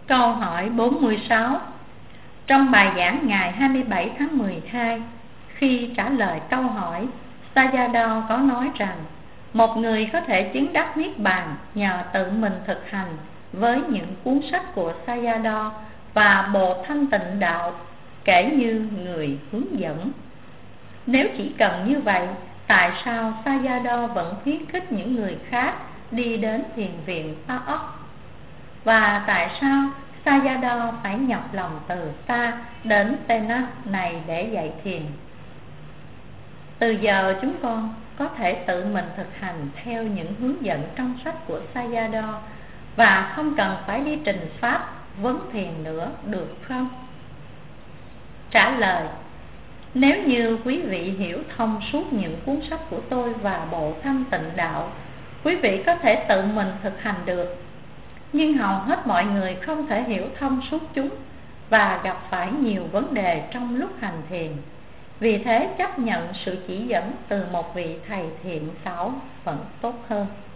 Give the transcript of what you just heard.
Câu hỏi 46. Trong bài giảng ngày 27 tháng 12, khi trả lời câu hỏi, Sayadaw có nói rằng một người có thể chứng đắc Niết Bàn nhờ tự mình thực hành với những cuốn sách của Sayadaw và Bộ Thanh Tịnh Đạo kể như người hướng dẫn. Nếu chỉ cần như vậy, tại sao Sayadaw vẫn khuyến khích những người khác đi đến thiền viện Phá Ốc? Và tại sao Sayadaw phải nhọc lòng từ xa đến Tenas này để dạy thiền? Từ giờ chúng con có thể tự mình thực hành theo những hướng dẫn trong sách của Sayadaw và không cần phải đi trình pháp vấn thiền nữa, được không? Trả lời: nếu như quý vị hiểu thông suốt những cuốn sách của tôi và Bộ Thanh Tịnh Đạo, quý vị có thể tự mình thực hành được. Nhưng hầu hết mọi người không thể hiểu thông suốt chúng và gặp phải nhiều vấn đề trong lúc hành thiền. Vì thế chấp nhận sự chỉ dẫn từ một vị thầy thiện xảo vẫn tốt hơn.